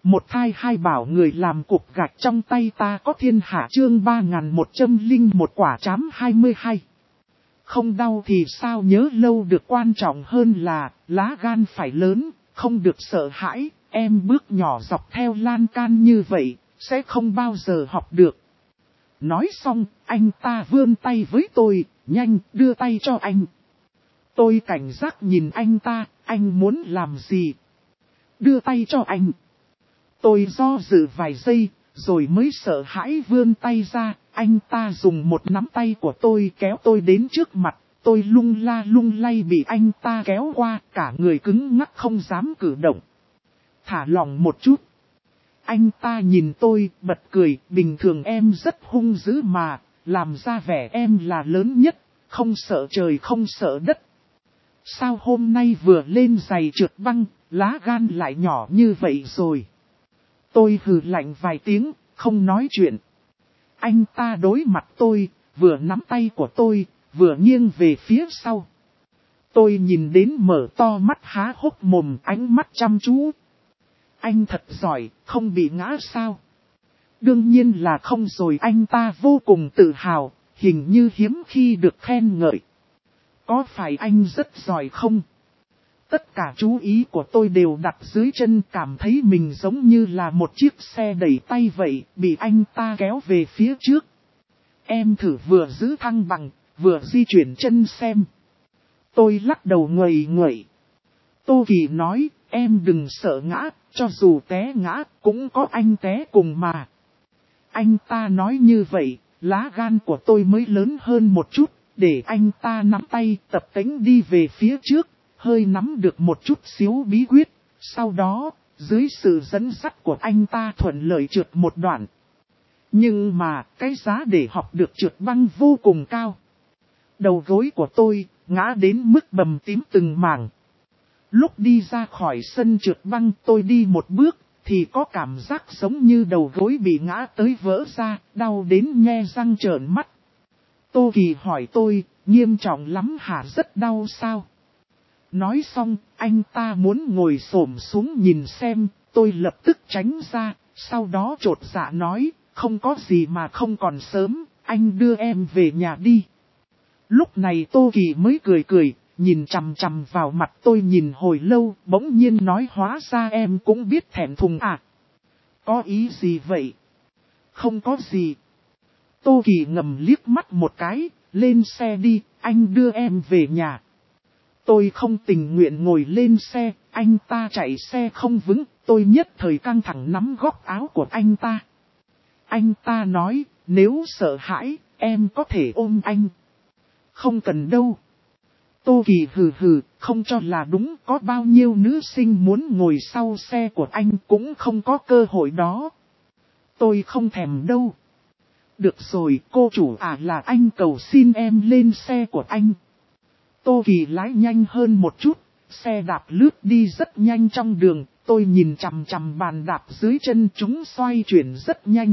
Một thai hai bảo người làm cục gạch trong tay ta có thiên hạ chương 3101 quả chám 22. Không đau thì sao nhớ lâu được, quan trọng hơn là lá gan phải lớn, không được sợ hãi. Em bước nhỏ dọc theo lan can như vậy, sẽ không bao giờ học được. Nói xong, anh ta vươn tay với tôi, nhanh đưa tay cho anh. Tôi cảnh giác nhìn anh ta, anh muốn làm gì? Đưa tay cho anh. Tôi do dự vài giây, rồi mới sợ hãi vươn tay ra. Anh ta dùng một nắm tay của tôi kéo tôi đến trước mặt. Tôi lung la lung lay bị anh ta kéo qua, cả người cứng ngắc không dám cử động. Thả lỏng một chút. Anh ta nhìn tôi, bật cười, bình thường em rất hung dữ mà, làm ra vẻ em là lớn nhất, không sợ trời không sợ đất. Sao hôm nay vừa lên giày trượt băng, lá gan lại nhỏ như vậy rồi? Tôi hừ lạnh vài tiếng, không nói chuyện. Anh ta đối mặt tôi, vừa nắm tay của tôi, vừa nghiêng về phía sau. Tôi nhìn đến mở to mắt há hốc mồm, ánh mắt chăm chú. Anh thật giỏi, không bị ngã sao? Đương nhiên là không rồi, anh ta vô cùng tự hào, hình như hiếm khi được khen ngợi. Có phải anh rất giỏi không? Tất cả chú ý của tôi đều đặt dưới chân, cảm thấy mình giống như là một chiếc xe đẩy tay vậy, bị anh ta kéo về phía trước. Em thử vừa giữ thăng bằng, vừa di chuyển chân xem. Tôi lắc đầu nguậy nguậy. Tô Kỳ nói, em đừng sợ ngã, cho dù té ngã, cũng có anh té cùng mà. Anh ta nói như vậy, lá gan của tôi mới lớn hơn một chút, để anh ta nắm tay tập tễnh đi về phía trước, hơi nắm được một chút xíu bí quyết, sau đó, dưới sự dẫn dắt của anh ta thuận lợi trượt một đoạn. Nhưng mà, cái giá để học được trượt băng vô cùng cao. Đầu gối của tôi, ngã đến mức bầm tím từng mảng. Lúc đi ra khỏi sân trượt băng tôi đi một bước, thì có cảm giác giống như đầu gối bị ngã tới vỡ ra, đau đến nhe răng trợn mắt. Tô Kỳ hỏi tôi, nghiêm trọng lắm hả, rất đau sao? Nói xong, anh ta muốn ngồi xổm xuống nhìn xem, tôi lập tức tránh ra, sau đó chột dạ nói, không có gì mà không còn sớm, anh đưa em về nhà đi. Lúc này Tô Kỳ mới cười cười, nhìn chằm chằm vào mặt tôi nhìn hồi lâu, bỗng nhiên nói hóa ra em cũng biết thẹn thùng à. Có ý gì vậy? Không có gì. Tô Kỳ ngầm liếc mắt một cái, lên xe đi, anh đưa em về nhà. Tôi không tình nguyện ngồi lên xe, anh ta chạy xe không vững, tôi nhất thời căng thẳng nắm góc áo của anh ta. Anh ta nói, nếu sợ hãi, em có thể ôm anh. Không cần đâu. Tô Kỳ hừ hừ, không cho là đúng, có bao nhiêu nữ sinh muốn ngồi sau xe của anh cũng không có cơ hội đó. Tôi không thèm đâu. Được rồi, cô chủ à, là anh cầu xin em lên xe của anh. Tô Kỳ lái nhanh hơn một chút, xe đạp lướt đi rất nhanh trong đường, tôi nhìn chằm chằm bàn đạp dưới chân chúng xoay chuyển rất nhanh.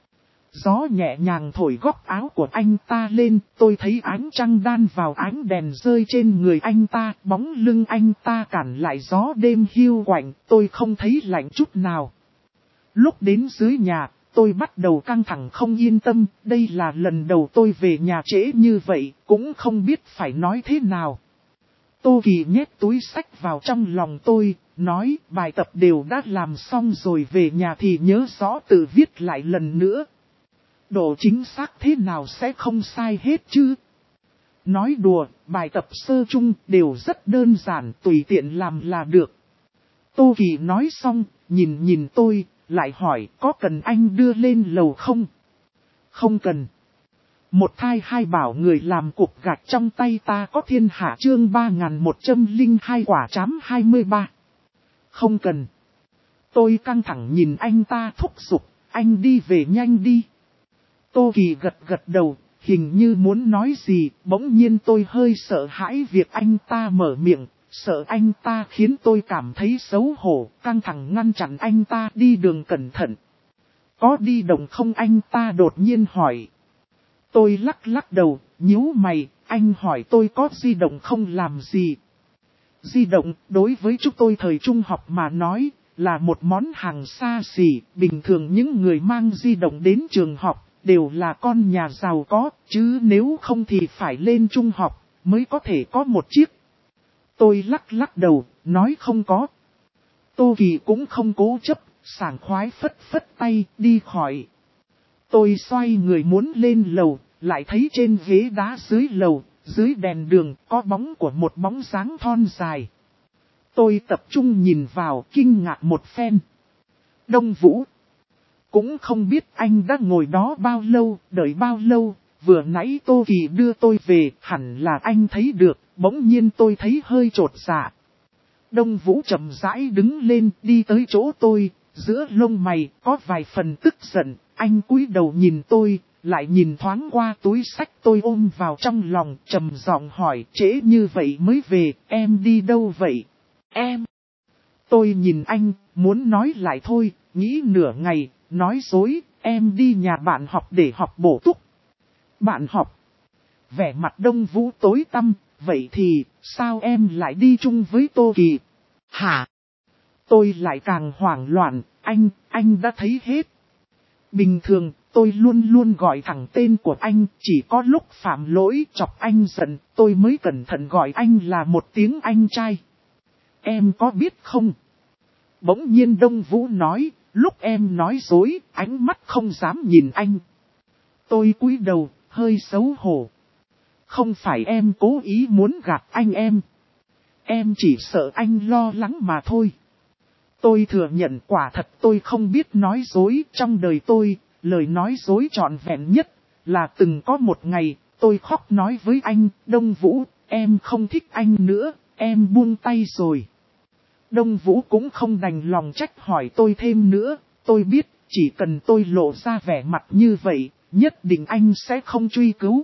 Gió nhẹ nhàng thổi góc áo của anh ta lên, tôi thấy ánh trăng đan vào ánh đèn rơi trên người anh ta, bóng lưng anh ta cản lại gió đêm hiu quạnh, tôi không thấy lạnh chút nào. Lúc đến dưới nhà, tôi bắt đầu căng thẳng không yên tâm, đây là lần đầu tôi về nhà trễ như vậy, cũng không biết phải nói thế nào. Tô Kỳ nhét túi sách vào trong lòng tôi, nói bài tập đều đã làm xong rồi, về nhà thì nhớ rõ tự viết lại lần nữa. Độ chính xác thế nào sẽ không sai hết chứ? Nói đùa, bài tập sơ chung đều rất đơn giản, tùy tiện làm là được. Tô Kỳ nói xong, nhìn tôi, lại hỏi có cần anh đưa lên lầu không? Không cần. Một thai hai bảo người làm cục gạch trong tay ta có thiên hạ chương 3102 quả chám 23. Không cần. Tôi căng thẳng nhìn anh ta thúc giục, anh đi về nhanh đi. Tô Kỳ gật đầu, hình như muốn nói gì, bỗng nhiên tôi hơi sợ hãi việc anh ta mở miệng, sợ anh ta khiến tôi cảm thấy xấu hổ, căng thẳng ngăn chặn anh ta đi đường cẩn thận. Có đi đồng không, anh ta đột nhiên hỏi. Tôi lắc đầu, nhíu mày, anh hỏi tôi có di động không làm gì. Di động, đối với chúng tôi thời trung học mà nói, là một món hàng xa xỉ. Bình thường những người mang di động đến trường học đều là con nhà giàu có, chứ nếu không thì phải lên trung học mới có thể có một chiếc. Tôi lắc lắc đầu, nói không có. Tô Kỳ cũng không cố chấp, sảng khoái phất phất tay, đi khỏi. Tôi xoay người muốn lên lầu, lại thấy trên ghế đá dưới lầu, dưới đèn đường có bóng của một bóng dáng thon dài. Tôi tập trung nhìn vào, kinh ngạc một phen. Đông Vũ. Cũng không biết anh đã ngồi đó bao lâu, đợi bao lâu, vừa nãy Tô Kỳ đưa tôi về, hẳn là anh thấy được, bỗng nhiên tôi thấy hơi chột dạ. Đông Vũ chậm rãi đứng lên, đi tới chỗ tôi, giữa lông mày có vài phần tức giận, anh cúi đầu nhìn tôi, lại nhìn thoáng qua túi sách tôi ôm vào trong lòng, trầm giọng hỏi, trễ như vậy mới về, em đi đâu vậy? Em. Tôi nhìn anh, muốn nói lại thôi, nghĩ nửa ngày, nói dối, em đi nhà bạn học để học bổ túc. Bạn học? Vẻ mặt Đông Vũ tối tăm, vậy thì, sao em lại đi chung với Tô Kỳ? Hả? Tôi lại càng hoảng loạn, anh đã thấy hết. Bình thường, tôi luôn luôn gọi thẳng tên của anh, chỉ có lúc phạm lỗi chọc anh giận, tôi mới cẩn thận gọi anh là một tiếng anh trai. Em có biết không? Bỗng nhiên Đông Vũ nói, lúc em nói dối, ánh mắt không dám nhìn anh. Tôi cúi đầu, hơi xấu hổ. Không phải em cố ý muốn gạt anh em. Em chỉ sợ anh lo lắng mà thôi. Tôi thừa nhận quả thật tôi không biết nói dối. Trong đời tôi, lời nói dối trọn vẹn nhất là từng có một ngày tôi khóc nói với anh, Đông Vũ, em không thích anh nữa, em buông tay rồi. Đông Vũ cũng không đành lòng trách hỏi tôi thêm nữa, tôi biết chỉ cần tôi lộ ra vẻ mặt như vậy, nhất định anh sẽ không truy cứu.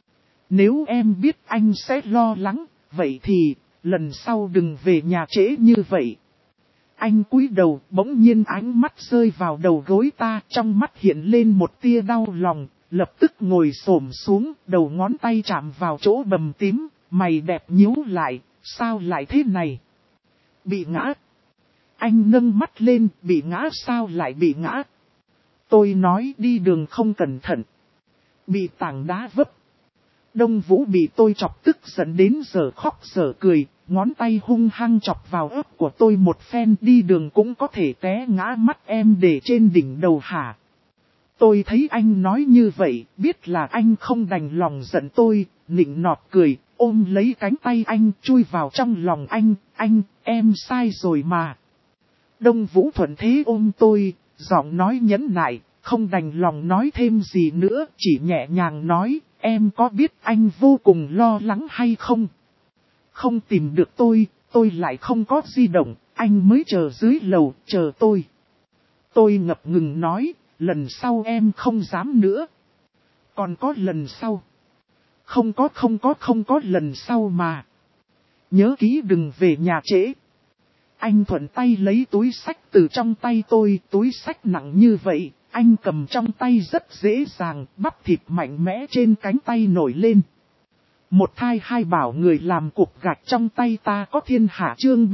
Nếu em biết anh sẽ lo lắng, vậy thì lần sau đừng về nhà trễ như vậy. Anh cúi đầu, bỗng nhiên ánh mắt rơi vào đầu gối ta, trong mắt hiện lên một tia đau lòng, lập tức ngồi xổm xuống, đầu ngón tay chạm vào chỗ bầm tím, mày đẹp nhíu lại, sao lại thế này? Bị ngã. Anh nâng mắt lên, bị ngã sao lại bị ngã? Tôi nói đi đường không cẩn thận. Bị tảng đá vấp. Đông Vũ bị tôi chọc tức giận đến giờ khóc giờ cười, ngón tay hung hăng chọc vào ớt của tôi một phen, đi đường cũng có thể té ngã, mắt em để trên đỉnh đầu hả? Tôi thấy anh nói như vậy, biết là anh không đành lòng giận tôi, nịnh nọt cười, ôm lấy cánh tay anh, chui vào trong lòng anh, em sai rồi mà. Đông Vũ thuận thế ôm tôi, giọng nói nhẫn nại, không đành lòng nói thêm gì nữa, chỉ nhẹ nhàng nói, em có biết anh vô cùng lo lắng hay không? Không tìm được tôi lại không có di động, anh mới chờ dưới lầu, chờ tôi. Tôi ngập ngừng nói, lần sau em không dám nữa. Còn có lần sau. Không có lần sau mà. Nhớ kỹ đừng về nhà trễ. Anh thuận tay lấy túi sách từ trong tay tôi, túi sách nặng như vậy, anh cầm trong tay rất dễ dàng, bắp thịt mạnh mẽ trên cánh tay nổi lên. Một thai hai bảo người làm cục gạch trong tay ta có thiên hạ chương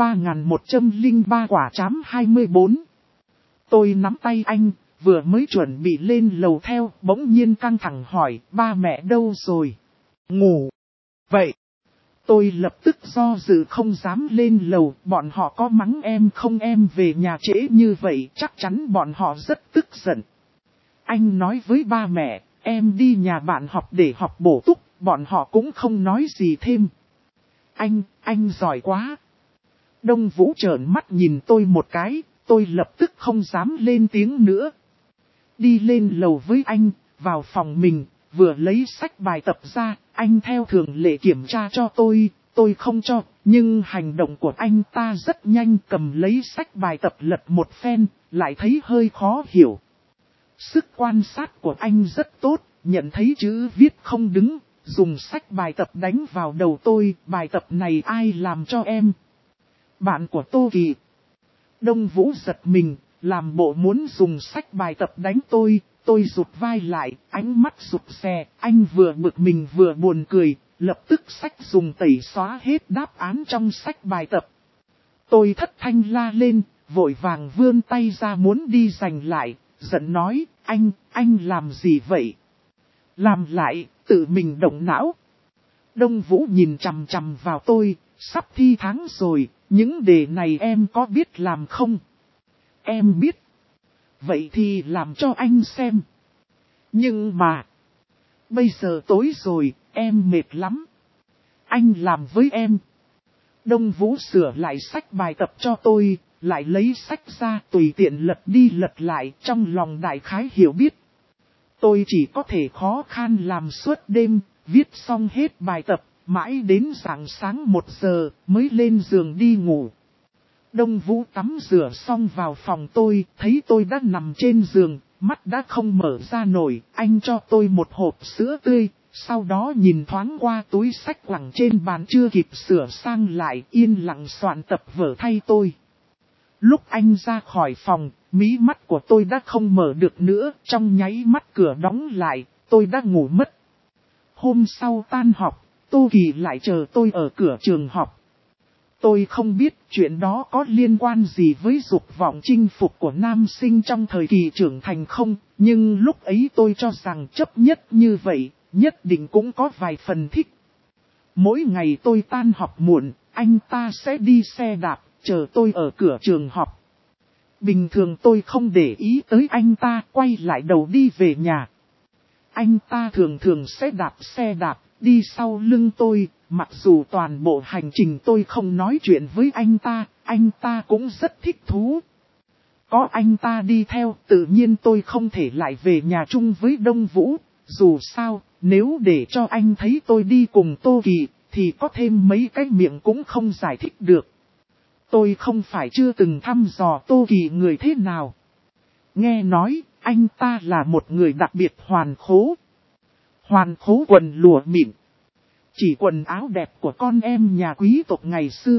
3103 quả chám 24. Tôi nắm tay anh, vừa mới chuẩn bị lên lầu theo, bỗng nhiên căng thẳng hỏi, ba mẹ đâu rồi? Ngủ. Vậy. Tôi lập tức do dự không dám lên lầu, bọn họ có mắng em không, em về nhà trễ như vậy, chắc chắn bọn họ rất tức giận. Anh nói với ba mẹ, em đi nhà bạn học để học bổ túc, bọn họ cũng không nói gì thêm. Anh giỏi quá. Đông Vũ trợn mắt nhìn tôi một cái, tôi lập tức không dám lên tiếng nữa. Đi lên lầu với anh, vào phòng mình, vừa lấy sách bài tập ra, anh theo thường lệ kiểm tra cho tôi không cho, nhưng hành động của anh ta rất nhanh, cầm lấy sách bài tập lật một phen, lại thấy hơi khó hiểu. Sức quan sát của anh rất tốt, nhận thấy chữ viết không đứng, dùng sách bài tập đánh vào đầu tôi, bài tập này ai làm cho em? Bạn của Tô Kỳ. Đông Vũ giật mình, làm bộ muốn dùng sách bài tập đánh tôi rụt vai lại, ánh mắt rụt rè, anh vừa bực mình vừa buồn cười, lập tức sách dùng tẩy xóa hết đáp án trong sách bài tập. Tôi thất thanh la lên, vội vàng vươn tay ra muốn đi giành lại, giận nói, anh làm gì vậy? Làm lại, tự mình động não. Đông Vũ nhìn chằm chằm vào tôi, sắp thi tháng rồi, những đề này em có biết làm không? Em biết. Vậy thì làm cho anh xem. Nhưng mà, bây giờ tối rồi, em mệt lắm. Anh làm với em. Đông Vũ sửa lại sách bài tập cho tôi, lại lấy sách ra tùy tiện lật đi lật lại, trong lòng đại khái hiểu biết. Tôi chỉ có thể khó khăn làm suốt đêm, viết xong hết bài tập, mãi đến rạng sáng 1 giờ mới lên giường đi ngủ. Đông Vũ tắm rửa xong vào phòng tôi, thấy tôi đã nằm trên giường, mắt đã không mở ra nổi, anh cho tôi một hộp sữa tươi, sau đó nhìn thoáng qua túi sách quẳng trên bàn chưa kịp sửa sang lại, yên lặng soạn tập vở thay tôi. Lúc anh ra khỏi phòng, mí mắt của tôi đã không mở được nữa, trong nháy mắt cửa đóng lại, tôi đã ngủ mất. Hôm sau tan học, Tô Kỳ lại chờ tôi ở cửa trường học. Tôi không biết chuyện đó có liên quan gì với dục vọng chinh phục của nam sinh trong thời kỳ trưởng thành không, nhưng lúc ấy tôi cho rằng chấp nhất như vậy, nhất định cũng có vài phần thích. Mỗi ngày tôi tan học muộn, anh ta sẽ đi xe đạp, chờ tôi ở cửa trường học. Bình thường tôi không để ý tới anh ta, quay lại đầu đi về nhà. Anh ta thường thường sẽ đạp xe đạp, đi sau lưng tôi, mặc dù toàn bộ hành trình tôi không nói chuyện với anh ta cũng rất thích thú. Có anh ta đi theo, tự nhiên tôi không thể lại về nhà chung với Đông Vũ, dù sao, nếu để cho anh thấy tôi đi cùng Tô Kỳ, thì có thêm mấy cái miệng cũng không giải thích được. Tôi không phải chưa từng thăm dò Tô Kỳ người thế nào. Nghe nói, anh ta là một người đặc biệt hoàn khố. Hoàn khố quần lụa mịn. Chỉ quần áo đẹp của con em nhà quý tộc ngày xưa.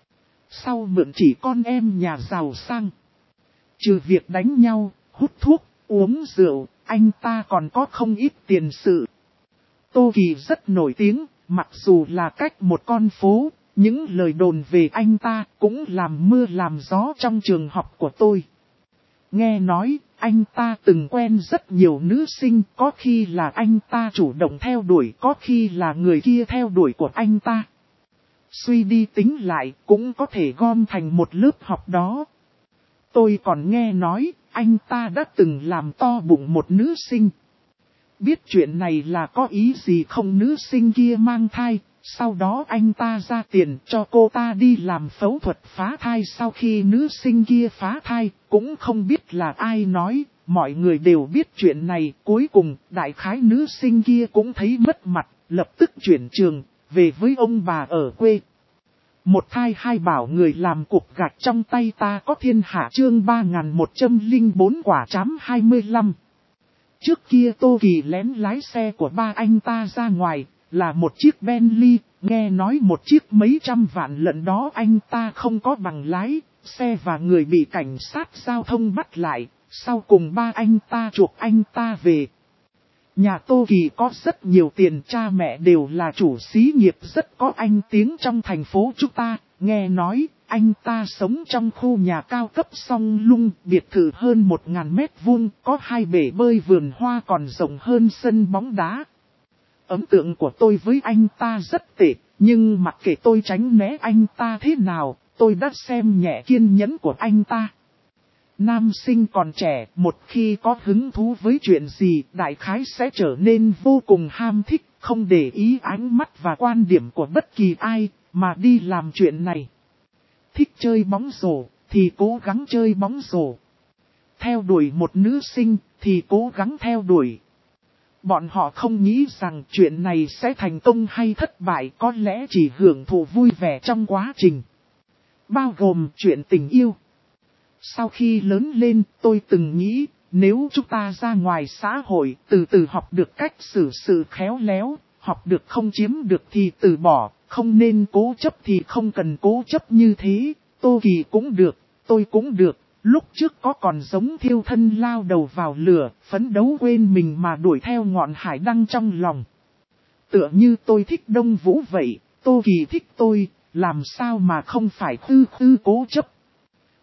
Sau mượn chỉ con em nhà giàu sang. Trừ việc đánh nhau, hút thuốc, uống rượu, anh ta còn có không ít tiền sự. Tô Kỳ rất nổi tiếng, mặc dù là cách một con phố, những lời đồn về anh ta cũng làm mưa làm gió trong trường học của tôi. Nghe nói, anh ta từng quen rất nhiều nữ sinh, có khi là anh ta chủ động theo đuổi, có khi là người kia theo đuổi của anh ta. Suy đi tính lại, cũng có thể gom thành một lớp học đó. Tôi còn nghe nói, anh ta đã từng làm to bụng một nữ sinh. Biết chuyện này là có ý gì không, nữ sinh kia mang thai, sau đó anh ta ra tiền cho cô ta đi làm phẫu thuật phá thai. Sau khi nữ sinh kia phá thai, cũng không biết là ai nói, mọi người đều biết chuyện này. Cuối cùng, đại khái nữ sinh kia cũng thấy mất mặt, lập tức chuyển trường, về với ông bà ở quê. Một thai hai bảo người làm cục gạch trong tay ta có thiên hạ, chương 3104 quả trám 25. Trước kia Tô Kỳ lén lái xe của ba anh ta ra ngoài, là một chiếc Bentley, nghe nói một chiếc mấy trăm vạn lận đó. Anh ta không có bằng lái, xe và người bị cảnh sát giao thông bắt lại, sau cùng ba anh ta chuộc anh ta về. Nhà Tô Kỳ có rất nhiều tiền, cha mẹ đều là chủ xí nghiệp rất có anh tiếng trong thành phố chúng ta, nghe nói anh ta sống trong khu nhà cao cấp song lung, biệt thự hơn 1000 mét vuông, có 2 bể bơi, vườn hoa còn rộng hơn sân bóng đá. Ấn tượng của tôi với anh ta rất tệ, nhưng mặc kệ tôi tránh né anh ta thế nào, tôi đã xem nhẹ kiên nhẫn của anh ta. Nam sinh còn trẻ, một khi có hứng thú với chuyện gì, đại khái sẽ trở nên vô cùng ham thích, không để ý ánh mắt và quan điểm của bất kỳ ai, mà đi làm chuyện này. Thích chơi bóng rổ, thì cố gắng chơi bóng rổ. Theo đuổi một nữ sinh, thì cố gắng theo đuổi. Bọn họ không nghĩ rằng chuyện này sẽ thành công hay thất bại, có lẽ chỉ hưởng thụ vui vẻ trong quá trình. Bao gồm chuyện tình yêu. Sau khi lớn lên, tôi từng nghĩ, nếu chúng ta ra ngoài xã hội, từ từ học được cách xử sự khéo léo, học được không chiếm được thì từ bỏ, không nên cố chấp thì không cần cố chấp như thế. Tô Kỳ cũng được, tôi cũng được, lúc trước có còn giống thiêu thân lao đầu vào lửa, phấn đấu quên mình mà đuổi theo ngọn hải đăng trong lòng. Tựa như tôi thích Đông Vũ vậy, Tô Kỳ thích tôi, làm sao mà không phải tư cố chấp.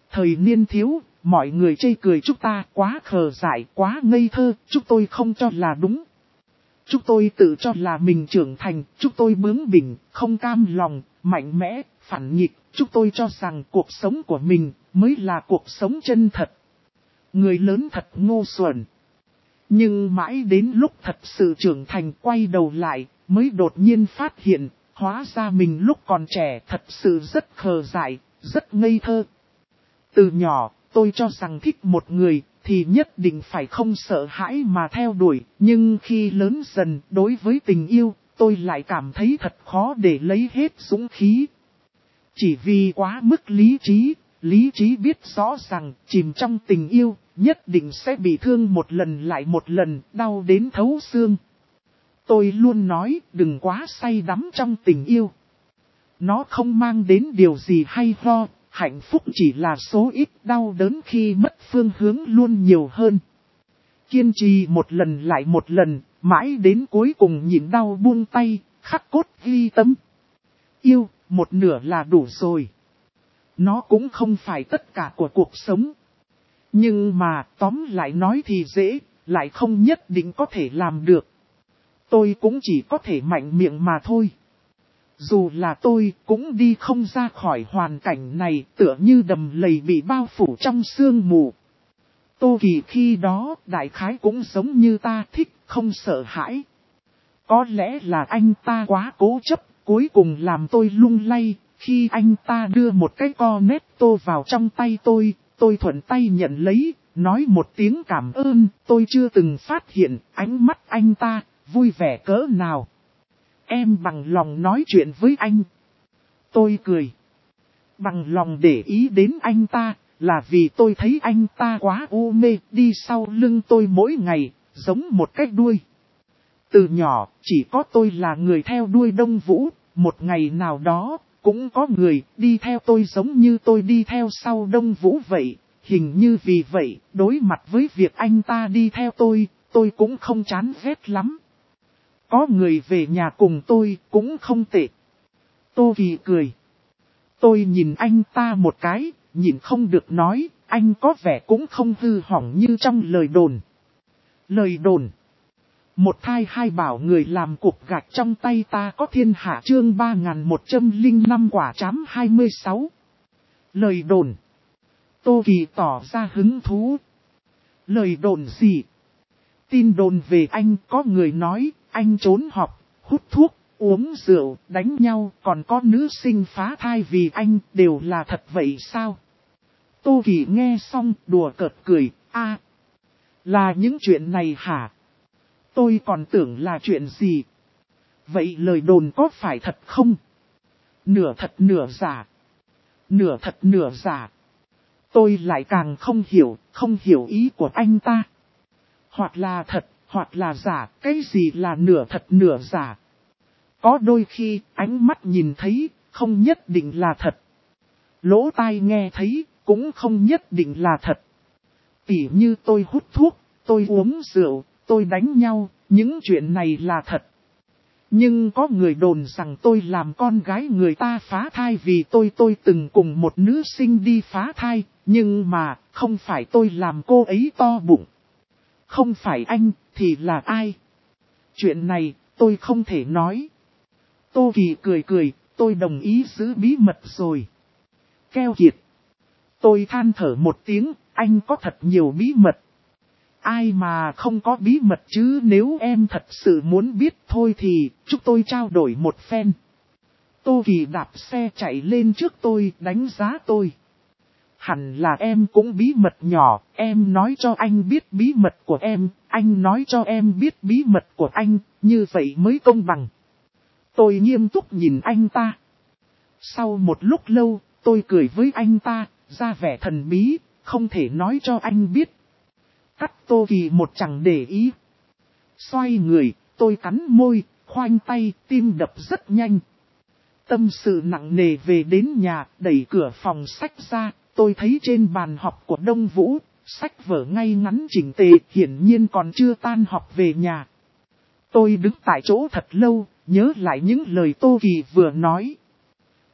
Thời niên thiếu, mọi người chê cười chúng ta quá khờ dại, quá ngây thơ, chúng tôi không cho là đúng. Chúng tôi tự cho là mình trưởng thành, chúng tôi bướng bỉnh, không cam lòng, mạnh mẽ, phản nghịch, chúng tôi cho rằng cuộc sống của mình mới là cuộc sống chân thật. Người lớn thật ngu xuẩn. Nhưng mãi đến lúc thật sự trưởng thành quay đầu lại, mới đột nhiên phát hiện, hóa ra mình lúc còn trẻ thật sự rất khờ dại, rất ngây thơ. Từ nhỏ, tôi cho rằng thích một người, thì nhất định phải không sợ hãi mà theo đuổi, nhưng khi lớn dần đối với tình yêu, tôi lại cảm thấy thật khó để lấy hết dũng khí. Chỉ vì quá mức lý trí biết rõ rằng chìm trong tình yêu, nhất định sẽ bị thương một lần lại một lần, đau đến thấu xương. Tôi luôn nói đừng quá say đắm trong tình yêu. Nó không mang đến điều gì hay ho. Hạnh phúc chỉ là số ít, đau đớn khi mất phương hướng luôn nhiều hơn. Kiên trì một lần lại một lần, mãi đến cuối cùng nhịn đau buông tay, khắc cốt ghi tâm. Yêu, một nửa là đủ rồi. Nó cũng không phải tất cả của cuộc sống. Nhưng mà tóm lại nói thì dễ, lại không nhất định có thể làm được. Tôi cũng chỉ có thể mạnh miệng mà thôi. Dù là tôi cũng đi không ra khỏi hoàn cảnh này, tựa như đầm lầy bị bao phủ trong sương mù. Tô Kỳ khi đó đại khái cũng giống như ta, thích không sợ hãi. Có lẽ là anh ta quá cố chấp, cuối cùng làm tôi lung lay. Khi anh ta đưa một cái cornetto vào trong tay tôi thuận tay nhận lấy, nói một tiếng cảm ơn. Tôi chưa từng phát hiện ánh mắt anh ta vui vẻ cỡ nào. Em bằng lòng nói chuyện với anh. Tôi cười. Bằng lòng để ý đến anh ta, là vì tôi thấy anh ta quá u mê, đi sau lưng tôi mỗi ngày, giống một cái đuôi. Từ nhỏ, chỉ có tôi là người theo đuôi Đông Vũ, một ngày nào đó, cũng có người đi theo tôi giống như tôi đi theo sau Đông Vũ vậy. Hình như vì vậy, đối mặt với việc anh ta đi theo tôi cũng không chán ghét lắm. Có người về nhà cùng tôi cũng không tệ. Tô Kỳ cười. Tôi nhìn anh ta một cái, nhìn không được nói, anh có vẻ cũng không hư hỏng như trong lời đồn. Lời đồn. Một thai hai bảo người làm cục gạch trong tay ta có thiên hạ chương 3105 quả trám 26. Lời đồn. Tô Kỳ tỏ ra hứng thú. Lời đồn gì? Tin đồn về anh, có người nói anh trốn học, hút thuốc, uống rượu, đánh nhau, còn có nữ sinh phá thai vì anh, đều là thật vậy sao? Tô Kỳ nghe xong đùa cợt cười, là những chuyện này hả? Tôi còn tưởng là chuyện gì? Vậy lời đồn có phải thật không? Nửa thật nửa giả. Nửa thật nửa giả. Tôi lại càng không hiểu ý của anh ta. Hoặc là thật, hoặc là giả, cái gì là nửa thật nửa giả? Có đôi khi, ánh mắt nhìn thấy, không nhất định là thật. Lỗ tai nghe thấy, cũng không nhất định là thật. Tỉ như tôi hút thuốc, tôi uống rượu, tôi đánh nhau, những chuyện này là thật. Nhưng có người đồn rằng tôi làm con gái người ta phá thai vì tôi từng cùng một nữ sinh đi phá thai, nhưng mà không phải tôi làm cô ấy to bụng. Không phải anh, thì là ai? Chuyện này, tôi không thể nói. Tô Kỳ cười, tôi đồng ý giữ bí mật rồi. Keo kiệt. Tôi than thở một tiếng, anh có thật nhiều bí mật. Ai mà không có bí mật chứ, nếu em thật sự muốn biết thôi thì chúng tôi trao đổi một phen. Tô Kỳ đạp xe chạy lên trước tôi, đánh giá tôi. Hẳn là em cũng bí mật nhỏ, em nói cho anh biết bí mật của em, anh nói cho em biết bí mật của anh, như vậy mới công bằng. Tôi nghiêm túc nhìn anh ta. Sau một lúc lâu, tôi cười với anh ta, ra vẻ thần bí, không thể nói cho anh biết. Cắt Tô Kỳ một chẳng để ý. Xoay người, tôi cắn môi, khoanh tay, tim đập rất nhanh. Tâm sự nặng nề về đến nhà, đẩy cửa phòng sách ra, tôi thấy trên bàn học của Đông Vũ, sách vở ngay ngắn chỉnh tề, hiển nhiên còn chưa tan học về nhà. Tôi đứng tại chỗ thật lâu, nhớ lại những lời Tô Kỳ vừa nói.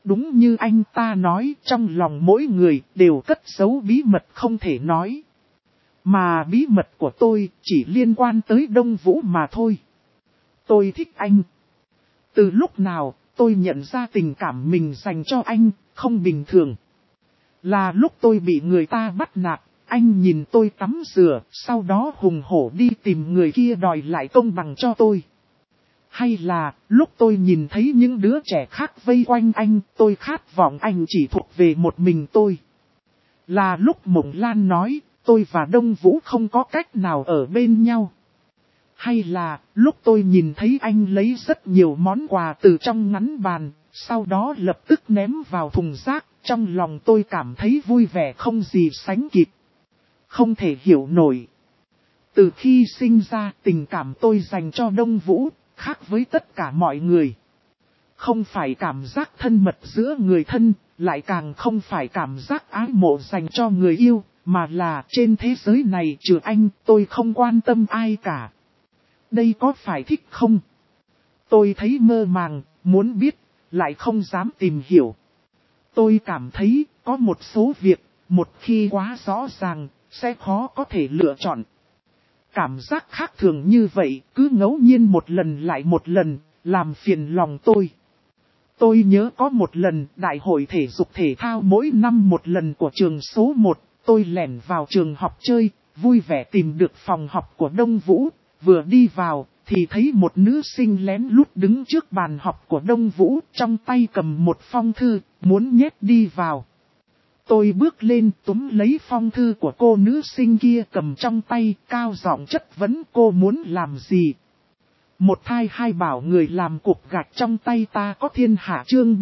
Đúng như anh ta nói, trong lòng mỗi người đều cất giấu bí mật không thể nói. Mà bí mật của tôi chỉ liên quan tới Đông Vũ mà thôi. Tôi thích anh. Từ lúc nào tôi nhận ra tình cảm mình dành cho anh không bình thường. Là lúc tôi bị người ta bắt nạt, anh nhìn tôi tắm rửa, sau đó hùng hổ đi tìm người kia đòi lại công bằng cho tôi. Hay là lúc tôi nhìn thấy những đứa trẻ khác vây quanh anh, tôi khát vọng anh chỉ thuộc về một mình tôi. Là lúc Mộng Lan nói, tôi và Đông Vũ không có cách nào ở bên nhau. Hay là lúc tôi nhìn thấy anh lấy rất nhiều món quà từ trong ngắn bàn, sau đó lập tức ném vào thùng rác, trong lòng tôi cảm thấy vui vẻ không gì sánh kịp. Không thể hiểu nổi. Từ khi sinh ra, tình cảm tôi dành cho Đông Vũ khác với tất cả mọi người. Không phải cảm giác thân mật giữa người thân, lại càng không phải cảm giác ái mộ dành cho người yêu, mà là trên thế giới này trừ anh, tôi không quan tâm ai cả. Đây có phải thích không? Tôi thấy mơ màng, muốn biết, lại không dám tìm hiểu. Tôi cảm thấy có một số việc, một khi quá rõ ràng, sẽ khó có thể lựa chọn. Cảm giác khác thường như vậy, cứ ngẫu nhiên một lần lại một lần, làm phiền lòng tôi. Tôi nhớ có một lần, đại hội thể dục thể thao mỗi năm một lần của trường số 1, tôi lẻn vào trường học chơi, vui vẻ tìm được phòng học của Đông Vũ, vừa đi vào, thì thấy một nữ sinh lén lút đứng trước bàn học của Đông Vũ, trong tay cầm một phong thư, muốn nhét đi vào. Tôi bước lên túm lấy phong thư của cô nữ sinh kia cầm trong tay, cao giọng chất vấn cô muốn làm gì. Một thai hai bảo người làm cục gạch trong tay ta có thiên hạ chương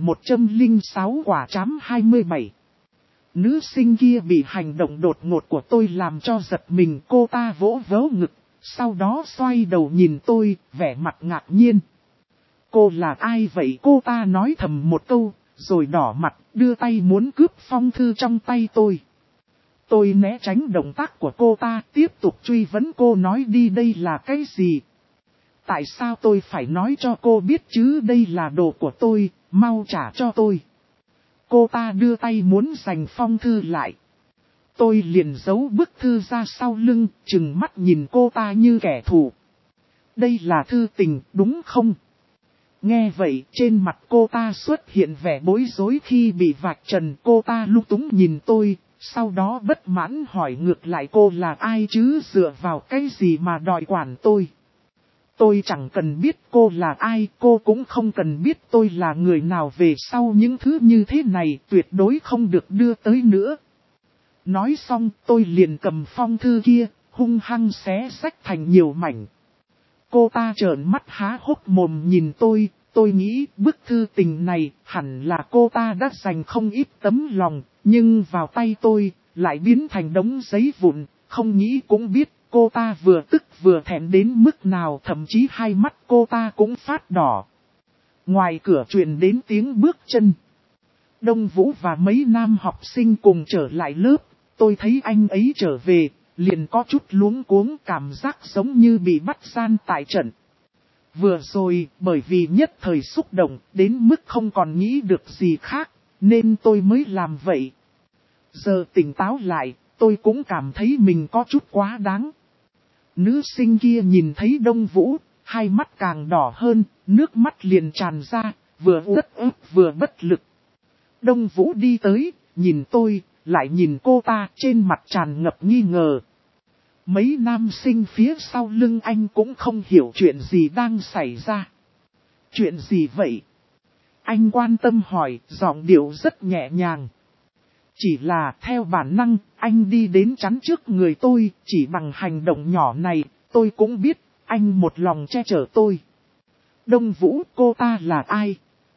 3106 quả trám 27. Nữ sinh kia bị hành động đột ngột của tôi làm cho giật mình, cô ta vỗ vớ ngực, sau đó xoay đầu nhìn tôi, vẻ mặt ngạc nhiên. Cô là ai vậy? Cô ta nói thầm một câu, rồi đỏ mặt, đưa tay muốn cướp phong thư trong tay tôi. Tôi né tránh động tác của cô ta, tiếp tục truy vấn cô nói đi đây là cái gì? Tại sao tôi phải nói cho cô biết chứ đây là đồ của tôi, mau trả cho tôi. Cô ta đưa tay muốn giành phong thư lại. Tôi liền giấu bức thư ra sau lưng, trừng mắt nhìn cô ta như kẻ thù. Đây là thư tình, đúng không? Nghe vậy, trên mặt cô ta xuất hiện vẻ bối rối khi bị vạch trần. Cô ta lung túng nhìn tôi, sau đó bất mãn hỏi ngược lại cô là ai chứ, dựa vào cái gì mà đòi quản tôi. Tôi chẳng cần biết cô là ai, cô cũng không cần biết tôi là người nào, về sau những thứ như thế này tuyệt đối không được đưa tới nữa. Nói xong tôi liền cầm phong thư kia, hung hăng xé rách thành nhiều mảnh. Cô ta trợn mắt há hốc mồm nhìn tôi nghĩ bức thư tình này hẳn là cô ta đã dành không ít tấm lòng, nhưng vào tay tôi lại biến thành đống giấy vụn, không nghĩ cũng biết cô ta vừa tức vừa thẹn đến mức nào, thậm chí hai mắt cô ta cũng phát đỏ. Ngoài cửa truyền đến tiếng bước chân. Đông Vũ và mấy nam học sinh cùng trở lại lớp, tôi thấy anh ấy trở về, liền có chút luống cuống, cảm giác giống như bị bắt gian tại trận. Vừa rồi, bởi vì nhất thời xúc động, đến mức không còn nghĩ được gì khác, nên tôi mới làm vậy. Giờ tỉnh táo lại, tôi cũng cảm thấy mình có chút quá đáng. Nữ sinh kia nhìn thấy Đông Vũ, hai mắt càng đỏ hơn, nước mắt liền tràn ra, vừa uất ức vừa bất lực. Đông Vũ đi tới, nhìn tôi, lại nhìn cô ta, trên mặt tràn ngập nghi ngờ. Mấy nam sinh phía sau lưng anh cũng không hiểu chuyện gì đang xảy ra. Chuyện gì vậy? Anh quan tâm hỏi, giọng điệu rất nhẹ nhàng. Chỉ là theo bản năng, anh đi đến chắn trước người tôi, chỉ bằng hành động nhỏ này, tôi cũng biết, anh một lòng che chở tôi. Đông Vũ, cô ta là ai?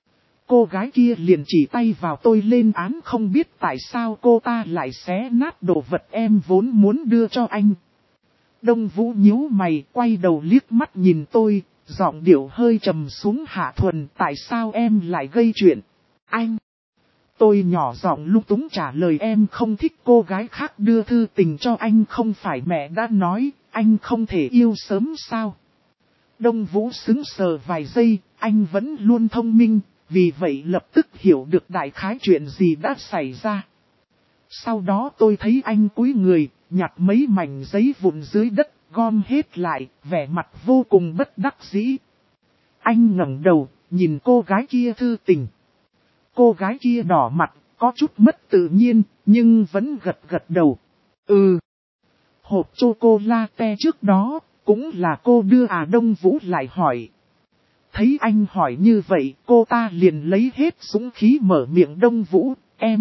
Cô gái kia liền chỉ tay vào tôi lên án, không biết tại sao cô ta lại xé nát đồ vật em vốn muốn đưa cho anh. Đông Vũ nhíu mày, quay đầu liếc mắt nhìn tôi, giọng điệu hơi trầm xuống, Hạ Thuần, tại sao em lại gây chuyện? Anh! Tôi nhỏ giọng lung túng trả lời, em không thích cô gái khác đưa thư tình cho anh, không phải mẹ đã nói, anh không thể yêu sớm sao? Đông Vũ sững sờ vài giây, anh vẫn luôn thông minh, vì vậy lập tức hiểu được đại khái chuyện gì đã xảy ra. Sau đó tôi thấy anh cúi người, nhặt mấy mảnh giấy vụn dưới đất, gom hết lại, vẻ mặt vô cùng bất đắc dĩ. Anh ngẩng đầu, nhìn cô gái kia thư tình. Cô gái kia đỏ mặt, có chút mất tự nhiên, nhưng vẫn gật gật đầu. Hộp chocolate trước đó, cũng là cô đưa à? Đông Vũ lại hỏi. Thấy anh hỏi như vậy, cô ta liền lấy hết dũng khí mở miệng. Đông Vũ,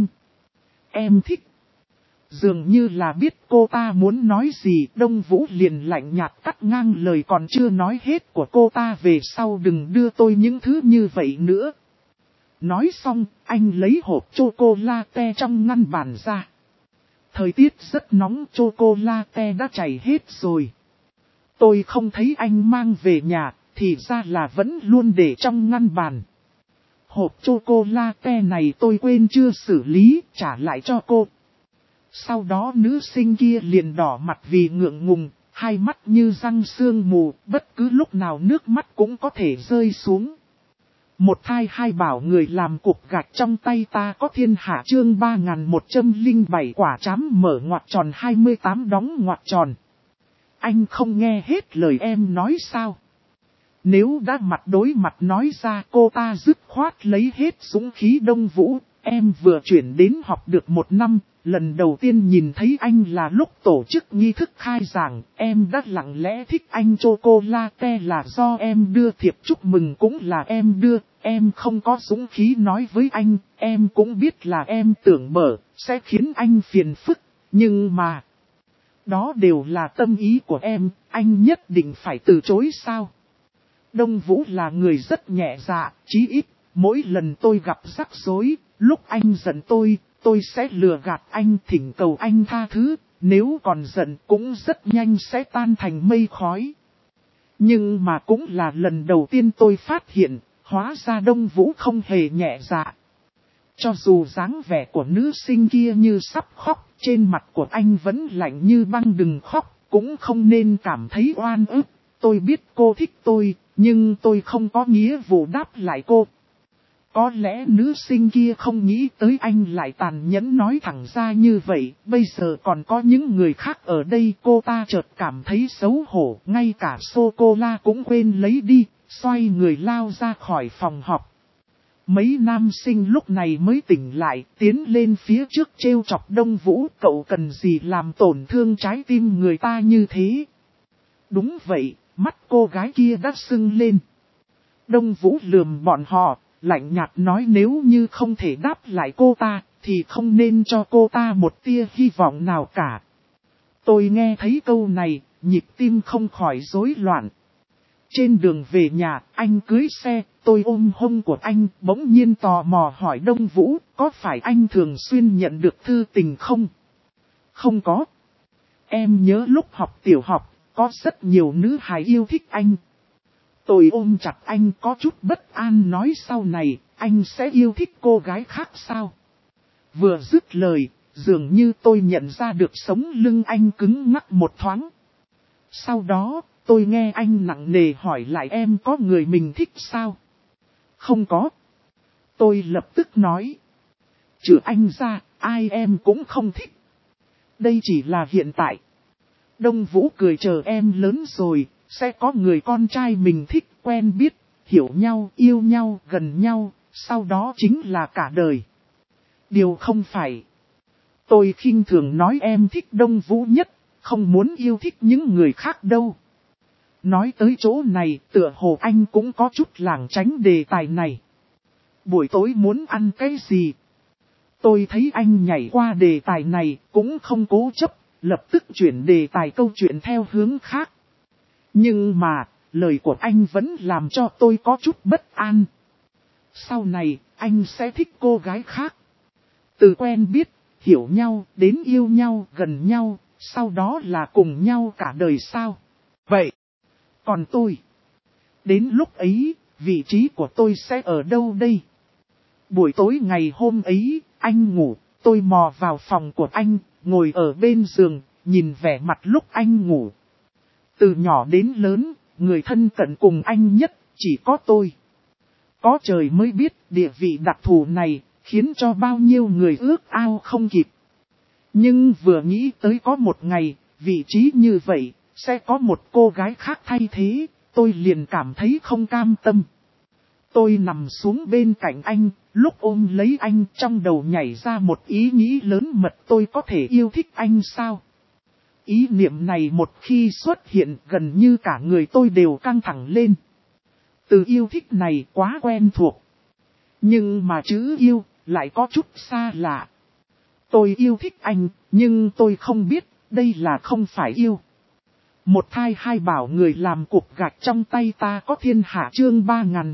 em thích. Dường như là biết cô ta muốn nói gì, Đông Vũ liền lạnh nhạt cắt ngang lời còn chưa nói hết của cô ta. Về sau đừng đưa tôi những thứ như vậy nữa. Nói xong, anh lấy hộp chocolate trong ngăn bàn ra. Thời tiết rất nóng, chocolate đã chảy hết rồi. Tôi không thấy anh mang về nhà, thì ra là vẫn luôn để trong ngăn bàn. Hộp chocolate này tôi quên chưa xử lý, trả lại cho cô. Sau đó nữ sinh kia liền đỏ mặt vì ngượng ngùng, hai mắt như răng sương mù, bất cứ lúc nào nước mắt cũng có thể rơi xuống. Một thai hai bảo người làm cục gạch trong tay ta có thiên hạ. Chương 3107 quả trám mở ngoặc tròn 28 đóng ngoặc tròn. Anh không nghe hết lời em nói sao? Nếu đã mặt đối mặt nói ra, cô ta dứt khoát lấy hết dũng khí. Đông Vũ, em vừa chuyển đến học được 1 năm, lần đầu tiên nhìn thấy anh là lúc tổ chức nghi thức khai giảng, em đã lặng lẽ thích anh. Chocolate là do em đưa, thiệp chúc mừng cũng là em đưa, em không có dũng khí nói với anh, em cũng biết là em tưởng mở, sẽ khiến anh phiền phức, nhưng mà... Đó đều là tâm ý của em, anh nhất định phải từ chối sao? Đông Vũ là người rất nhẹ dạ, chí ít, mỗi lần tôi gặp rắc rối, lúc anh giận tôi sẽ lừa gạt anh, thỉnh cầu anh tha thứ, nếu còn giận cũng rất nhanh sẽ tan thành mây khói. Nhưng mà cũng là lần đầu tiên tôi phát hiện, hóa ra Đông Vũ không hề nhẹ dạ. Cho dù dáng vẻ của nữ sinh kia như sắp khóc, trên mặt của anh vẫn lạnh như băng. Đừng khóc, cũng không nên cảm thấy oan ức. Tôi biết cô thích tôi, nhưng tôi không có nghĩa vụ đáp lại cô. Có lẽ nữ sinh kia không nghĩ tới anh lại tàn nhẫn nói thẳng ra như vậy. Bây giờ còn có những người khác ở đây. Cô ta chợt cảm thấy xấu hổ, ngay cả sô-cô-la cũng quên lấy đi, xoay người lao ra khỏi phòng họp. Mấy nam sinh lúc này mới tỉnh lại, tiến lên phía trước trêu chọc Đông Vũ. Cậu cần gì làm tổn thương trái tim người ta như thế? Đúng vậy, mắt cô gái kia đã sưng lên. Đông Vũ lườm bọn họ, lạnh nhạt nói nếu như không thể đáp lại cô ta, thì không nên cho cô ta một tia hy vọng nào cả. Tôi nghe thấy câu này, nhịp tim không khỏi rối loạn. Trên đường về nhà, anh cưới xe, tôi ôm hông của anh, bỗng nhiên tò mò hỏi Đông Vũ, có phải anh thường xuyên nhận được thư tình không? Không có. Em nhớ lúc học tiểu học, có rất nhiều nữ hài yêu thích anh. Tôi ôm chặt anh có chút bất an nói sau này, anh sẽ yêu thích cô gái khác sao? Vừa dứt lời, dường như tôi nhận ra được sống lưng anh cứng ngắc một thoáng. Sau đó, tôi nghe anh nặng nề hỏi lại em có người mình thích sao? Không có. Tôi lập tức nói. Trừ anh ra, ai em cũng không thích. Đây chỉ là hiện tại. Đông Vũ cười chờ em lớn rồi, sẽ có người con trai mình thích, quen biết, hiểu nhau, yêu nhau, gần nhau, sau đó chính là cả đời. Điều không phải. Tôi khinh thường nói em thích Đông Vũ nhất, không muốn yêu thích những người khác đâu. Nói tới chỗ này, tựa hồ anh cũng có chút lảng tránh đề tài này. Buổi tối muốn ăn cái gì? Tôi thấy anh nhảy qua đề tài này, cũng không cố chấp, lập tức chuyển đề tài câu chuyện theo hướng khác. Nhưng mà, lời của anh vẫn làm cho tôi có chút bất an. Sau này, anh sẽ thích cô gái khác. Từ quen biết, hiểu nhau, đến yêu nhau, gần nhau, sau đó là cùng nhau cả đời sao? Vậy, còn tôi? Đến lúc ấy, vị trí của tôi sẽ ở đâu đây? Buổi tối ngày hôm ấy, anh ngủ, tôi mò vào phòng của anh, ngồi ở bên giường, nhìn vẻ mặt lúc anh ngủ. Từ nhỏ đến lớn, người thân cận cùng anh nhất, chỉ có tôi. Có trời mới biết địa vị đặc thù này, khiến cho bao nhiêu người ước ao không kịp. Nhưng vừa nghĩ tới có một ngày, vị trí như vậy, sẽ có một cô gái khác thay thế, tôi liền cảm thấy không cam tâm. Tôi nằm xuống bên cạnh anh, lúc ôm lấy anh trong đầu nhảy ra một ý nghĩ lớn mật, tôi có thể yêu thích anh sao? Ý niệm này một khi xuất hiện gần như cả người tôi đều căng thẳng lên. Từ yêu thích này quá quen thuộc. Nhưng mà chữ yêu lại có chút xa lạ. Tôi yêu thích anh, nhưng tôi không biết đây là không phải yêu. Một thai hai bảo người làm cục gạch trong tay ta có thiên hạ chương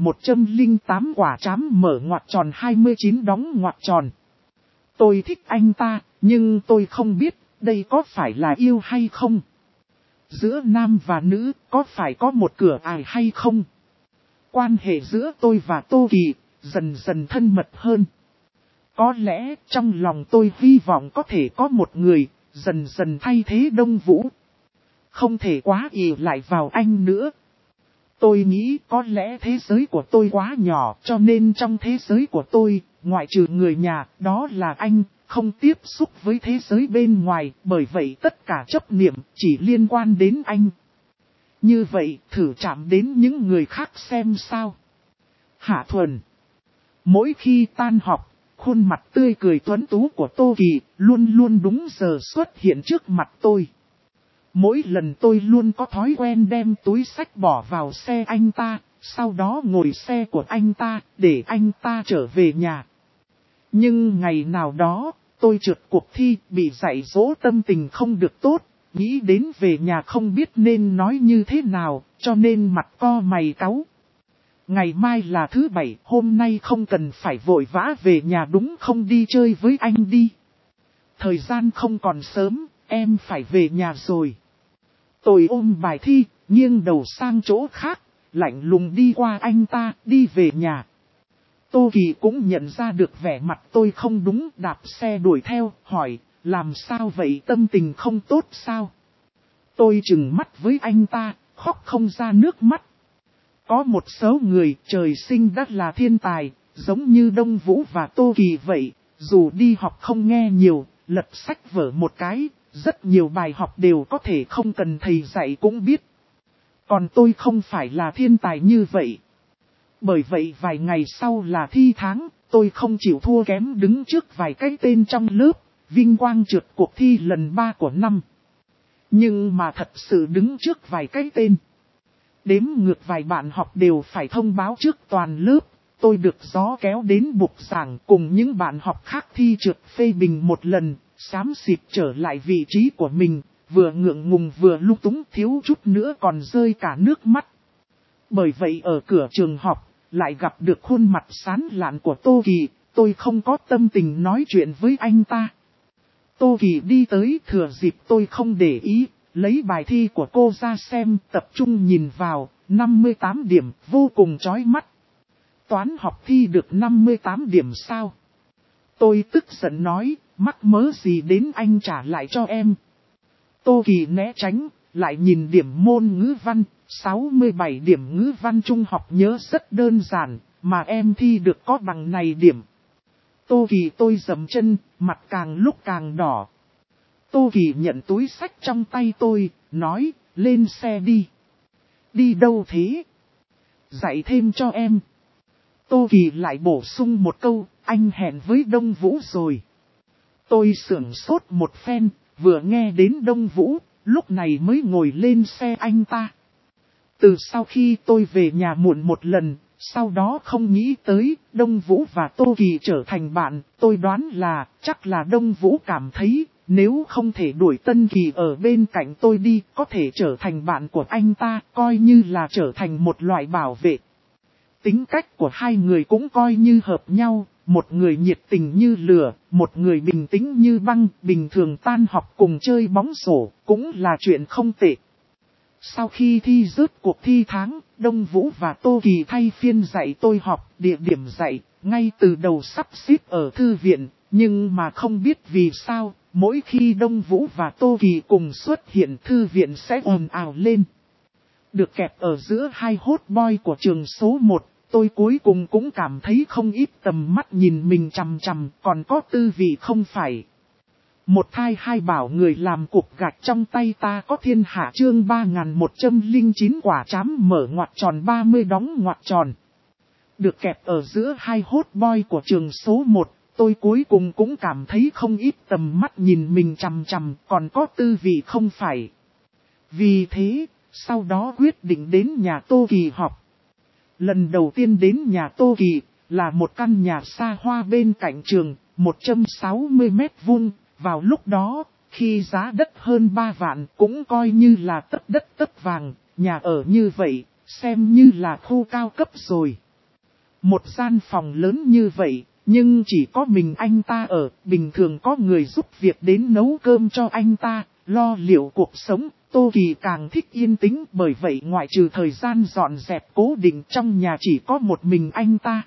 3108 quả trám mở ngoặc tròn 29 đóng ngoặc tròn. Tôi thích anh ta, nhưng tôi không biết đây có phải là yêu hay không. Giữa nam và nữ có phải có một cửa ải hay không? Quan hệ giữa tôi và Tô Kỳ dần dần thân mật hơn. Có lẽ trong lòng tôi hy vọng có thể có một người dần dần thay thế Đông Vũ. Không thể quá ỷ lại vào anh nữa. Tôi nghĩ có lẽ thế giới của tôi quá nhỏ, cho nên trong thế giới của tôi, ngoại trừ người nhà, đó là anh, không tiếp xúc với thế giới bên ngoài, bởi vậy tất cả chấp niệm chỉ liên quan đến anh. Như vậy, thử chạm đến những người khác xem sao. Hạ Thuần. Mỗi khi tan học, khuôn mặt tươi cười tuấn tú của Tô Kỳ luôn luôn đúng giờ xuất hiện trước mặt tôi. Mỗi lần tôi luôn có thói quen đem túi xách bỏ vào xe anh ta, sau đó ngồi xe của anh ta để anh ta trở về nhà. Nhưng ngày nào đó, tôi trượt cuộc thi bị dạy dỗ tâm tình không được tốt, nghĩ đến về nhà không biết nên nói như thế nào, cho nên mặt co mày cáu. Ngày mai là thứ bảy, hôm nay không cần phải vội vã về nhà đúng không, đi chơi với anh đi. Thời gian không còn sớm, em phải về nhà rồi. Tôi ôm bài thi, nghiêng đầu sang chỗ khác, lạnh lùng đi qua anh ta, đi về nhà. Tô Kỳ cũng nhận ra được vẻ mặt tôi không đúng, đạp xe đuổi theo, hỏi, làm sao vậy, tâm tình không tốt sao? Tôi trừng mắt với anh ta, khóc không ra nước mắt. Có một số người trời sinh đã là thiên tài, giống như Đông Vũ và Tô Kỳ vậy, dù đi học không nghe nhiều, lật sách vở một cái, rất nhiều bài học đều có thể không cần thầy dạy cũng biết. Còn tôi không phải là thiên tài như vậy. Bởi vậy vài ngày sau là thi tháng, tôi không chịu thua kém đứng trước vài cái tên trong lớp, vinh quang trượt cuộc thi lần 3 của năm. Nhưng mà thật sự đứng trước vài cái tên. Đếm ngược vài bạn học đều phải thông báo trước toàn lớp, tôi được gió kéo đến bục giảng cùng những bạn học khác thi trượt phê bình một lần, xám xịt trở lại vị trí của mình, vừa ngượng ngùng vừa lung túng, thiếu chút nữa còn rơi cả nước mắt. Bởi vậy ở cửa trường học, lại gặp được khuôn mặt sán lạn của Tô Kỳ, tôi không có tâm tình nói chuyện với anh ta. Tô Kỳ đi tới thừa dịp tôi không để ý, lấy bài thi của cô ra xem, tập trung nhìn vào, 58 điểm, vô cùng chói mắt. Toán học thi được 58 điểm sao? Tôi tức giận nói, mắc mớ gì đến anh trả lại cho em. Tô Kỳ né tránh, lại nhìn điểm môn ngữ văn, 67 điểm ngữ văn trung học nhớ rất đơn giản, mà em thi được có bằng này điểm. Tô Kỳ tôi giẫm chân, mặt càng lúc càng đỏ. Tô Kỳ nhận túi xách trong tay tôi, nói, lên xe đi. Đi đâu thế? Dạy thêm cho em. Tô Kỳ lại bổ sung một câu, anh hẹn với Đông Vũ rồi. Tôi sửng sốt một phen, vừa nghe đến Đông Vũ, lúc này mới ngồi lên xe anh ta. Từ sau khi tôi về nhà muộn một lần, sau đó không nghĩ tới Đông Vũ và Tô Kỳ trở thành bạn, tôi đoán là chắc là Đông Vũ cảm thấy nếu không thể đuổi Tân Kỳ ở bên cạnh tôi đi, có thể trở thành bạn của anh ta, coi như là trở thành một loại bảo vệ. Tính cách của hai người cũng coi như hợp nhau, một người nhiệt tình như lửa, một người bình tĩnh như băng, bình thường tan học cùng chơi bóng rổ, cũng là chuyện không tệ. Sau khi thi rớt cuộc thi tháng, Đông Vũ và Tô Kỳ thay phiên dạy tôi học, địa điểm dạy, ngay từ đầu sắp xếp ở thư viện, nhưng mà không biết vì sao, mỗi khi Đông Vũ và Tô Kỳ cùng xuất hiện thư viện sẽ ồn ào lên. Được kẹp ở giữa hai hot boy của trường số 1, tôi cuối cùng cũng cảm thấy không ít tầm mắt nhìn mình chằm chằm, còn có tư vị không phải. Một thai hai bảo người làm cục gạch trong tay ta có thiên hạ chương 3109 quả trám mở ngoặc tròn 30 đóng ngoặc tròn. Được kẹp ở giữa hai hot boy của trường số 1, tôi cuối cùng cũng cảm thấy không ít tầm mắt nhìn mình chằm chằm, còn có tư vị không phải. Vì thế, sau đó quyết định đến nhà Tô Kỳ học. Lần đầu tiên đến nhà Tô Kỳ, là một căn nhà xa hoa bên cạnh trường, 160 mét vuông. Vào lúc đó, khi giá đất hơn 3 vạn cũng coi như là tất đất tất vàng, nhà ở như vậy, xem như là khu cao cấp rồi. Một gian phòng lớn như vậy, nhưng chỉ có mình anh ta ở, bình thường có người giúp việc đến nấu cơm cho anh ta, lo liệu cuộc sống. Tô Kỳ càng thích yên tĩnh, bởi vậy ngoại trừ thời gian dọn dẹp cố định trong nhà chỉ có một mình anh ta.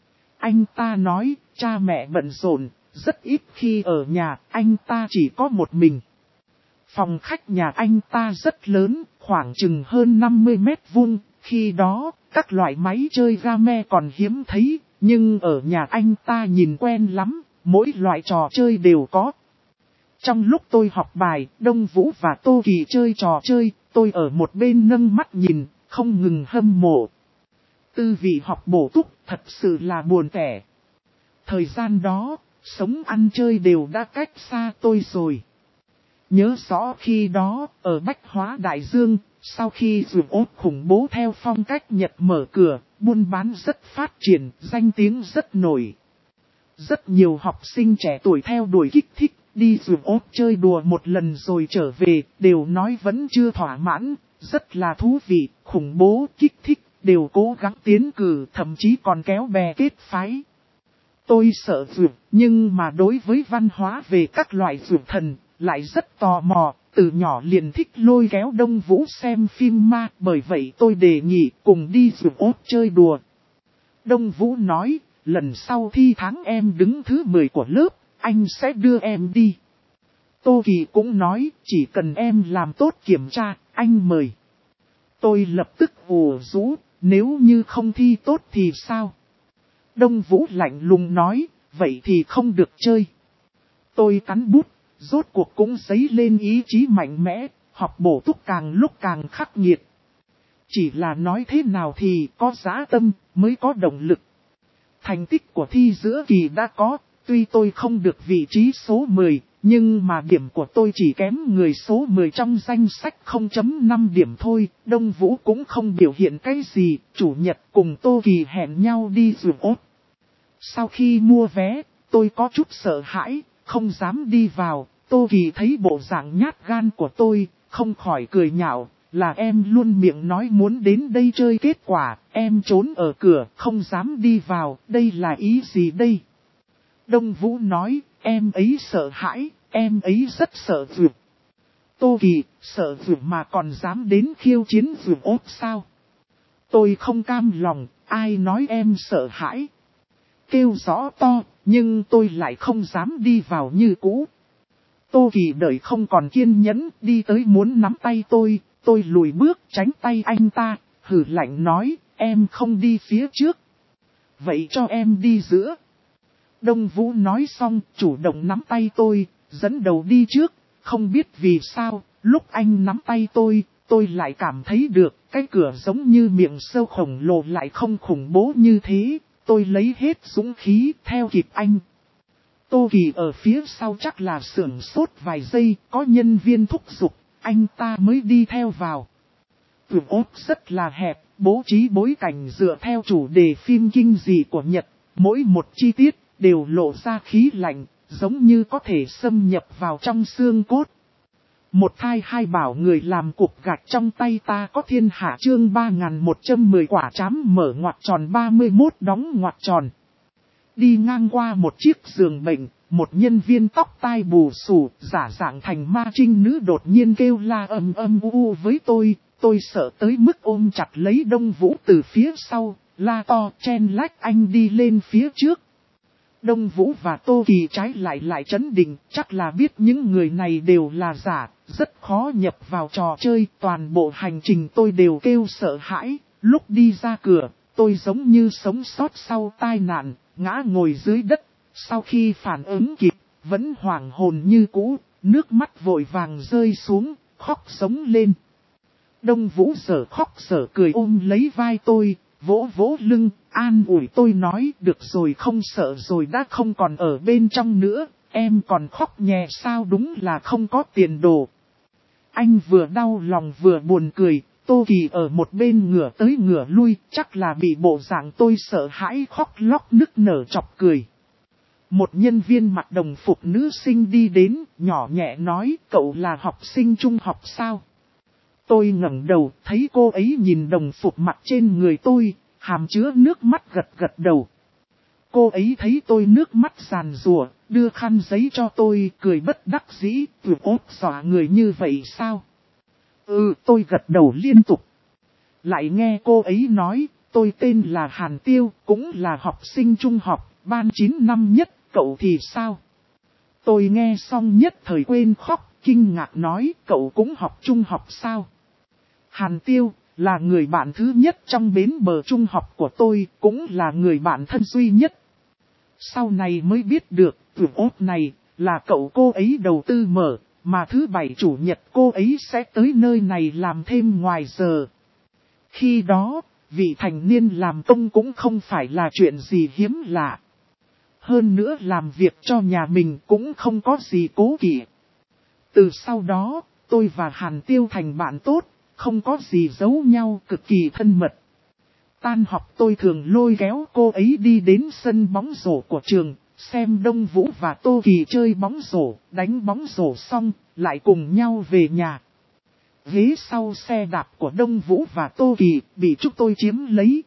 Anh ta nói, cha mẹ bận rộn, rất ít khi ở nhà, anh ta chỉ có một mình. Phòng khách nhà anh ta rất lớn, khoảng chừng hơn 50 mét vuông, khi đó, các loại máy chơi game còn hiếm thấy, nhưng ở nhà anh ta nhìn quen lắm, mỗi loại trò chơi đều có. Trong lúc tôi học bài, Đông Vũ và Tô Kỳ chơi trò chơi, tôi ở một bên nâng mắt nhìn, không ngừng hâm mộ. Tư vị học bổ túc, thật sự là buồn tẻ. Thời gian đó, sống ăn chơi đều đã cách xa tôi rồi. Nhớ rõ khi đó, ở Bách Hóa Đại Dương, sau khi rượu ốt khủng bố theo phong cách Nhật mở cửa, buôn bán rất phát triển, danh tiếng rất nổi. Rất nhiều học sinh trẻ tuổi theo đuổi kích thích, đi rượu ốt chơi đùa một lần rồi trở về, đều nói vẫn chưa thỏa mãn, rất là thú vị, khủng bố, kích thích, đều cố gắng tiến cử, thậm chí còn kéo bè kết phái. Tôi sợ rượu, nhưng mà đối với văn hóa về các loại rượu thần, lại rất tò mò, từ nhỏ liền thích lôi kéo Đông Vũ xem phim ma, bởi vậy tôi đề nghị cùng đi rượu ốt chơi đùa. Đông Vũ nói, lần sau thi tháng em đứng thứ 10 của lớp, anh sẽ đưa em đi. Tô Kỳ cũng nói, chỉ cần em làm tốt kiểm tra, anh mời. Tôi lập tức ủ rũ, nếu như không thi tốt thì sao? Đông Vũ lạnh lùng nói, vậy thì không được chơi. Tôi cắn bút, rốt cuộc cũng dấy lên ý chí mạnh mẽ, học bổ túc càng lúc càng khắc nghiệt. Chỉ là nói thế nào thì có dã tâm, mới có động lực. Thành tích của thi giữa kỳ đã có, tuy tôi không được vị trí số 10, nhưng mà điểm của tôi chỉ kém người số 10 trong danh sách 0.5 điểm thôi. Đông Vũ cũng không biểu hiện cái gì, chủ nhật cùng Tô Kỳ hẹn nhau đi rượu ốt. Sau khi mua vé, tôi có chút sợ hãi, không dám đi vào. Tô Kỳ thấy bộ dạng nhát gan của tôi, không khỏi cười nhạo, là em luôn miệng nói muốn đến đây chơi, kết quả em trốn ở cửa, không dám đi vào, đây là ý gì đây? Đông Vũ nói, em ấy sợ hãi, em ấy rất sợ rượu. Tô Kỳ, sợ rượu mà còn dám đến khiêu chiến rượu ốt sao? Tôi không cam lòng, ai nói em sợ hãi? Kêu rõ to, nhưng tôi lại không dám đi vào như cũ. Tô Kỳ đợi không còn kiên nhẫn, đi tới muốn nắm tay tôi lùi bước tránh tay anh ta, hừ lạnh nói, em không đi phía trước. Vậy cho em đi giữa. Đông Vũ nói xong, chủ động nắm tay tôi, dẫn đầu đi trước, không biết vì sao, lúc anh nắm tay tôi lại cảm thấy được, cái cửa giống như miệng sâu khổng lồ lại không khủng bố như thế, tôi lấy hết dũng khí theo kịp anh. Tô Kỳ ở phía sau chắc là sửng sốt vài giây, có nhân viên thúc giục, anh ta mới đi theo vào. Rượu ốt rất là hẹp, bố trí bối cảnh dựa theo chủ đề phim kinh dị của Nhật, mỗi một chi tiết đều lộ ra khí lạnh, giống như có thể xâm nhập vào trong xương cốt. Một thai hai bảo người làm cục gạch trong tay ta có thiên hạ chương 3110 quả trám mở ngoặc tròn 31 đóng ngoặc tròn. Đi ngang qua một chiếc giường bệnh, một nhân viên tóc tai bù xù, giả dạng thành ma trinh nữ đột nhiên kêu la âm âm u với tôi sợ tới mức ôm chặt lấy Đông Vũ từ phía sau, la to chen lách anh đi lên phía trước. Đông Vũ và Tô Kỳ trái lại chấn định, chắc là biết những người này đều là giả, rất khó nhập vào trò chơi, toàn bộ hành trình tôi đều kêu sợ hãi, lúc đi ra cửa, tôi giống như sống sót sau tai nạn, ngã ngồi dưới đất. Sau khi phản ứng kịp, vẫn hoảng hồn như cũ, nước mắt vội vàng rơi xuống, khóc sống lên. Đông Vũ dở khóc dở cười ôm lấy vai tôi, vỗ vỗ lưng, an ủi tôi nói được rồi, không sợ rồi, đã không còn ở bên trong nữa, em còn khóc nhè sao, đúng là không có tiền đồ. Anh vừa đau lòng vừa buồn cười, Tô Kỳ ở một bên ngửa tới ngửa lui, chắc là bị bộ dạng tôi sợ hãi khóc lóc nức nở chọc cười. Một nhân viên mặc đồng phục nữ sinh đi đến, nhỏ nhẹ nói, cậu là học sinh trung học sao? Tôi ngẩng đầu, thấy cô ấy nhìn đồng phục mặc trên người tôi, hàm chứa nước mắt gật gật đầu. Cô ấy thấy tôi nước mắt giàn rủa, đưa khăn giấy cho tôi, cười bất đắc dĩ, ốp dọa người như vậy sao? Tôi gật đầu liên tục. Lại nghe cô ấy nói, tôi tên là Hàn Tiêu, cũng là học sinh trung học, ban 9 năm nhất, cậu thì sao? Tôi nghe xong nhất thời quên khóc, kinh ngạc nói, cậu cũng học trung học sao? Hàn Tiêu, là người bạn thứ nhất trong bến bờ trung học của tôi, cũng là người bạn thân duy nhất. Sau này mới biết được, vườn ốt này, là cậu cô ấy đầu tư mở, mà thứ bảy chủ nhật cô ấy sẽ tới nơi này làm thêm ngoài giờ. Khi đó, vị thành niên làm công cũng không phải là chuyện gì hiếm lạ. Hơn nữa làm việc cho nhà mình cũng không có gì cố kỵ. Từ sau đó, tôi và Hàn Tiêu thành bạn tốt, không có gì giấu nhau, cực kỳ thân mật. Tan học tôi thường lôi kéo cô ấy đi đến sân bóng rổ của trường, xem Đông Vũ và Tô Kỳ chơi bóng rổ, đánh bóng rổ xong, lại cùng nhau về nhà. Ghế sau xe đạp của Đông Vũ và Tô Kỳ bị chúng tôi chiếm lấy.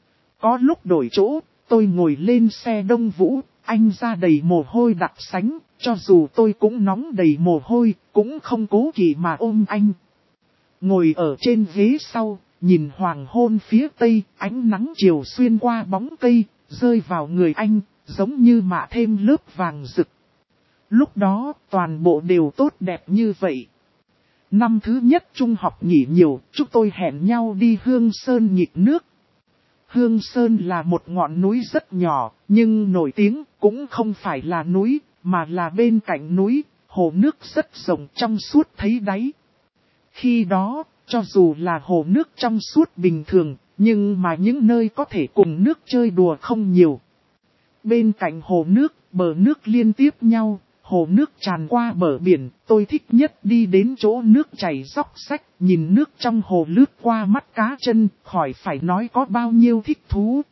Có lúc đổi chỗ, tôi ngồi lên xe Đông Vũ, anh ra đầy mồ hôi đặc sánh, cho dù tôi cũng nóng đầy mồ hôi, cũng không cố kỵ mà ôm anh. Ngồi ở trên ghế sau, nhìn hoàng hôn phía tây, ánh nắng chiều xuyên qua bóng cây, rơi vào người anh, giống như mạ thêm lớp vàng rực. Lúc đó, toàn bộ đều tốt đẹp như vậy. Năm thứ nhất trung học nghỉ nhiều, chúng tôi hẹn nhau đi Hương Sơn nghịch nước. Hương Sơn là một ngọn núi rất nhỏ, nhưng nổi tiếng cũng không phải là núi, mà là bên cạnh núi, hồ nước rất rộng trong suốt thấy đáy. Khi đó, cho dù là hồ nước trong suốt bình thường, nhưng mà những nơi có thể cùng nước chơi đùa không nhiều. Bên cạnh hồ nước, bờ nước liên tiếp nhau, hồ nước tràn qua bờ biển, tôi thích nhất đi đến chỗ nước chảy róc rách, nhìn nước trong hồ lướt qua mắt cá chân, khỏi phải nói có bao nhiêu thích thú.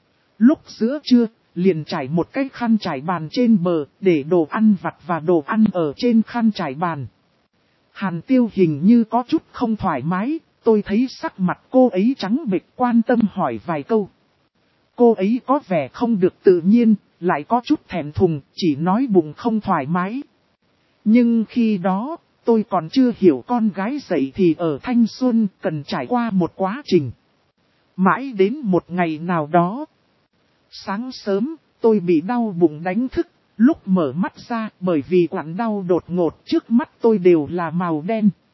Lúc giữa trưa, liền trải một cái khăn trải bàn trên bờ, để đồ ăn vặt và đồ ăn ở trên khăn trải bàn. Hàn Tiêu hình như có chút không thoải mái, tôi thấy sắc mặt cô ấy trắng bệch, quan tâm hỏi vài câu. Cô ấy có vẻ không được tự nhiên, lại có chút thẹn thùng, chỉ nói bụng không thoải mái. Nhưng khi đó, tôi còn chưa hiểu con gái dậy thì ở thanh xuân cần trải qua một quá trình. Mãi đến một ngày nào đó. Sáng sớm, tôi bị đau bụng đánh thức, lúc mở mắt ra bởi vì quặn đau đột ngột trước mắt tôi đều là màu đen.